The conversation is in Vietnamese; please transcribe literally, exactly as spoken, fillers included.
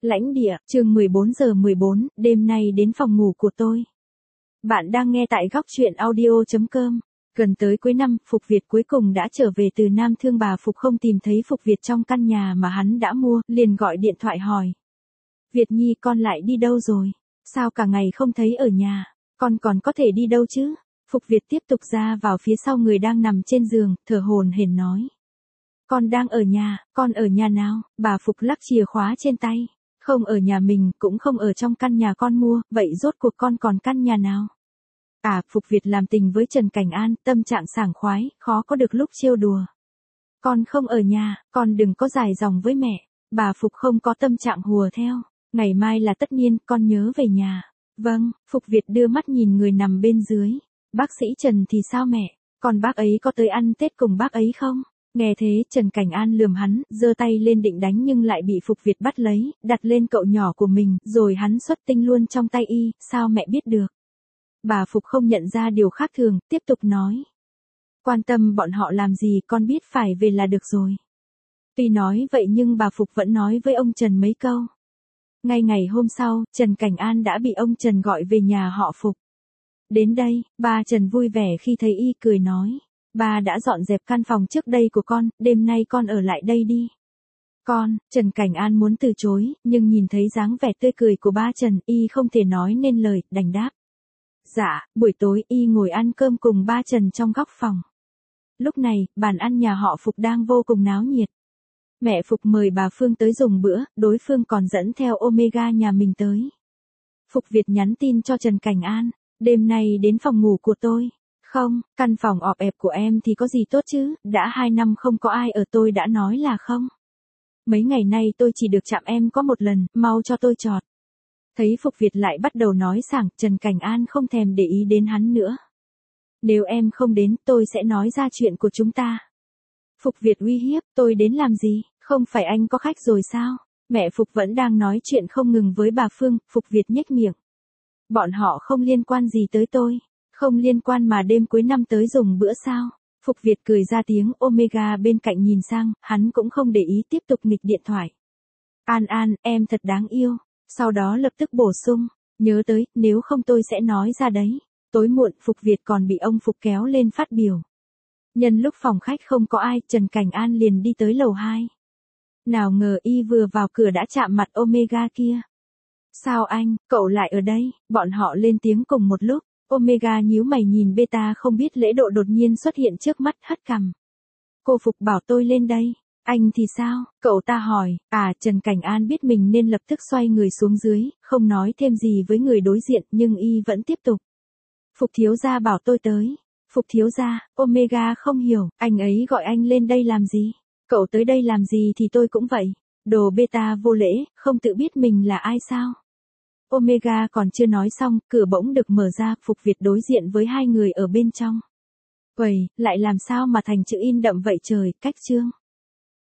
Lãnh địa, chương mười bốn giờ mười bốn, đêm nay đến phòng ngủ của tôi. Bạn đang nghe tại góc truyện audio chấm com. Gần tới cuối năm, Phục Việt cuối cùng đã trở về từ Nam Thương. Bà Phục không tìm thấy Phục Việt trong căn nhà mà hắn đã mua, liền gọi điện thoại hỏi. Việt Nhi, con lại đi đâu rồi? Sao cả ngày không thấy ở nhà? Con còn có thể đi đâu chứ? Phục Việt tiếp tục ra vào phía sau người đang nằm trên giường, thở hổn hển nói. Con đang ở nhà, con ở nhà nào? Bà Phục lắc chìa khóa trên tay. Không ở nhà mình, cũng không ở trong căn nhà con mua, vậy rốt cuộc con còn căn nhà nào? À, Phục Việt làm tình với Trần Cảnh An, tâm trạng sảng khoái, khó có được lúc trêu đùa. Con không ở nhà, con đừng có dài dòng với mẹ. Bà Phục không có tâm trạng hùa theo. Ngày mai là tất niên, con nhớ về nhà. Vâng, Phục Việt đưa mắt nhìn người nằm bên dưới. Bác sĩ Trần thì sao mẹ? Còn bác ấy có tới ăn Tết cùng bác ấy không? Nghe thế, Trần Cảnh An lườm hắn, giơ tay lên định đánh nhưng lại bị Phục Việt bắt lấy, đặt lên cậu nhỏ của mình, rồi hắn xuất tinh luôn trong tay y, sao mẹ biết được? Bà Phục không nhận ra điều khác thường, tiếp tục nói. Quan tâm bọn họ làm gì, con biết phải về là được rồi. Tuy nói vậy nhưng bà Phục vẫn nói với ông Trần mấy câu. Ngay ngày hôm sau, Trần Cảnh An đã bị ông Trần gọi về nhà họ Phục. Đến đây, ba Trần vui vẻ khi thấy y, cười nói. Ba đã dọn dẹp căn phòng trước đây của con, đêm nay con ở lại đây đi. Con, Trần Cảnh An muốn từ chối, nhưng nhìn thấy dáng vẻ tươi cười của ba Trần, y không thể nói nên lời, đành đáp. Dạ, buổi tối y ngồi ăn cơm cùng ba Trần trong góc phòng. Lúc này, bàn ăn nhà họ Phục đang vô cùng náo nhiệt. Mẹ Phục mời bà Phương tới dùng bữa, đối phương còn dẫn theo Omega nhà mình tới. Phục Việt nhắn tin cho Trần Cảnh An, đêm nay đến phòng ngủ của tôi. Không, căn phòng ọp ẹp của em thì có gì tốt chứ, đã hai năm không có ai ở tôi đã nói là không. Mấy ngày nay tôi chỉ được chạm em có một lần, mau cho tôi chọt. Thấy Phục Việt lại bắt đầu nói sảng, Trần Cảnh An không thèm để ý đến hắn nữa. Nếu em không đến, tôi sẽ nói ra chuyện của chúng ta. Phục Việt uy hiếp, tôi đến làm gì, không phải anh có khách rồi sao? Mẹ Phục vẫn đang nói chuyện không ngừng với bà Phương, Phục Việt nhếch miệng. Bọn họ không liên quan gì tới tôi. Không liên quan mà đêm cuối năm tới dùng bữa sao? Phục Việt cười ra tiếng, Omega bên cạnh nhìn sang, hắn cũng không để ý, tiếp tục nghịch điện thoại. An An, em thật đáng yêu. Sau đó lập tức bổ sung, nhớ tới, nếu không tôi sẽ nói ra đấy. Tối muộn, Phục Việt còn bị ông Phục kéo lên phát biểu. Nhân lúc phòng khách không có ai, Trần Cảnh An liền đi tới lầu hai. Nào ngờ y vừa vào cửa đã chạm mặt Omega kia. Sao anh, cậu lại ở đây? Bọn họ lên tiếng cùng một lúc. Omega nhíu mày nhìn beta không biết lễ độ đột nhiên xuất hiện trước mắt, hất cằm. Cô Phục bảo tôi lên đây. Anh thì sao? Cậu ta hỏi. À, Trần Cảnh An biết mình nên lập tức xoay người xuống dưới, không nói thêm gì với người đối diện, nhưng y vẫn tiếp tục. Phục thiếu gia bảo tôi tới. Phục thiếu gia, Omega không hiểu, anh ấy gọi anh lên đây làm gì? Cậu tới đây làm gì thì tôi cũng vậy. Đồ beta vô lễ, không tự biết mình là ai sao? Omega còn chưa nói xong, cửa bỗng được mở ra, Phục Việt đối diện với hai người ở bên trong. Quầy, lại làm sao mà thành chữ in đậm vậy trời, cách chương.